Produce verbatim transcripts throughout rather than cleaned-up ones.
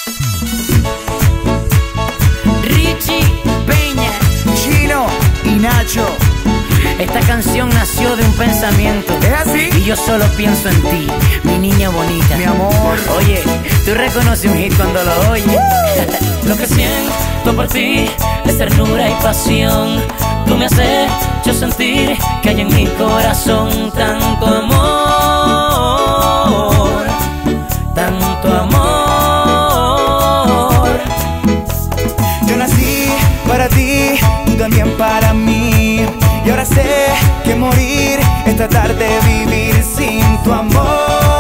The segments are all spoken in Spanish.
Richie Peña, Chino y Nacho. esta canción nació de un pensamiento. ¿Es así? Y yo solo pienso en ti, mi niña bonita. Mi amor. Oye, tú reconoces un hit cuando lo oyes. Lo que siento por ti es ternura y pasión. Tú me has hecho sentir que hay en mi corazón tanto amor, tanto amor. Yo nací para ti, tú también para mí. Y ahora sé que morir es tratar de vivir sin tu amor,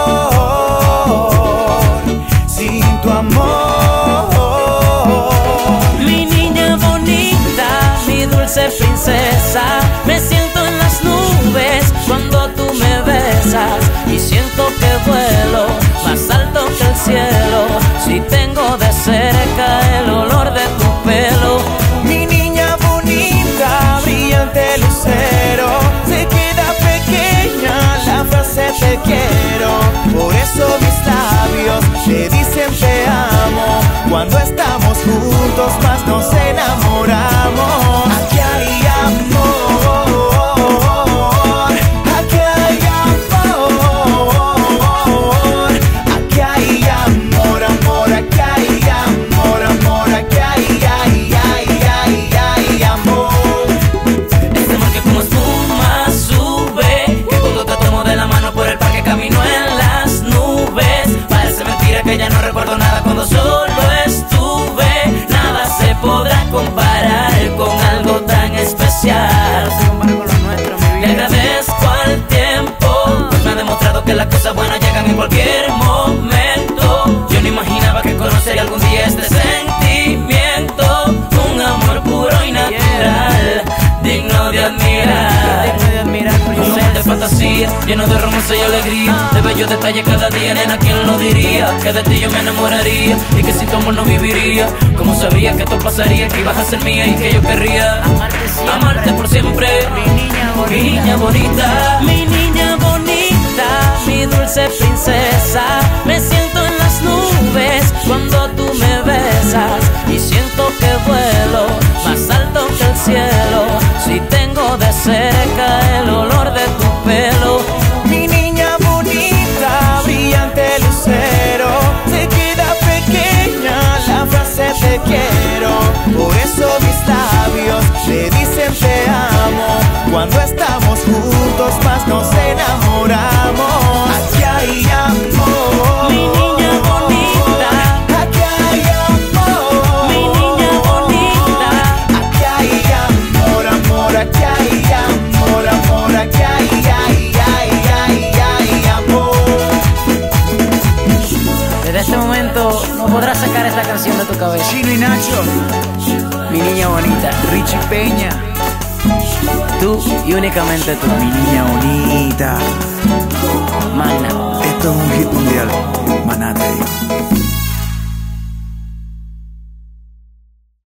sin tu amor. Mi niña bonita, mi dulce princesa, me siento en las nubes cuando tú me besas y siento que vuelo más alto que el cielo si tengo de cerca el olor de tu pelo. Mi niña bonita, brillante lucero, se queda pequeña la frase te quiero. Por eso mis labios te dicen te amo. Cuando estamos juntos más nos enamoramos. Aquí hay amor, aquí hay amor, aquí hay amor, amor, aquí hay amor, amor, aquí hay, ay, ay, ay, ay, amor. Este amor que como espuma sube, que cuando te tomo de la mano por el parque camino en las nubes. Parece mentira que ya no recuerdo nada cuando solo estuve. Nada se podrá comparar con algo tan especial. Le agradezco al tiempo, pues me ha demostrado que las cosas buenas llegan en cualquier momento. Yo no imaginaba que conocería algún día este sentimiento, un amor puro y natural, digno de admirar. Un mundo de fantasía, lleno de romance y alegría, de bellos detalles cada día, nena, ¿quién lo diría? Que de ti yo me enamoraría y que sin tu amor no viviría. Como sabía que esto pasaría, que ibas a ser mía y que yo querría amarte por siempre. Mi niña bonita, mi niña bonita, mi niña bonita, mi dulce princesa. Me siento en las nubes cuando tú me besas y siento que vuelo más alto que el cielo si tengo de cerca el olor de tu pelo. Mi niña bonita, brillante lucero, se queda pequeña la frase te quiero. Por eso mis labios te dicen te amo. Cuando estamos juntos más nos enamoramos. Aquí hay amor, Mi niña bonita, aquí hay amor, mi niña bonita. aquí hay amor, amor, aquí hay amor, amor, aquí hay, ay, ay, ay, ay, amor. Desde este momento no podrás sacar esta canción de tu cabeza. Chino y Nacho, Mi niña bonita, Richie Peña, tú y únicamente tú. mi niña bonita.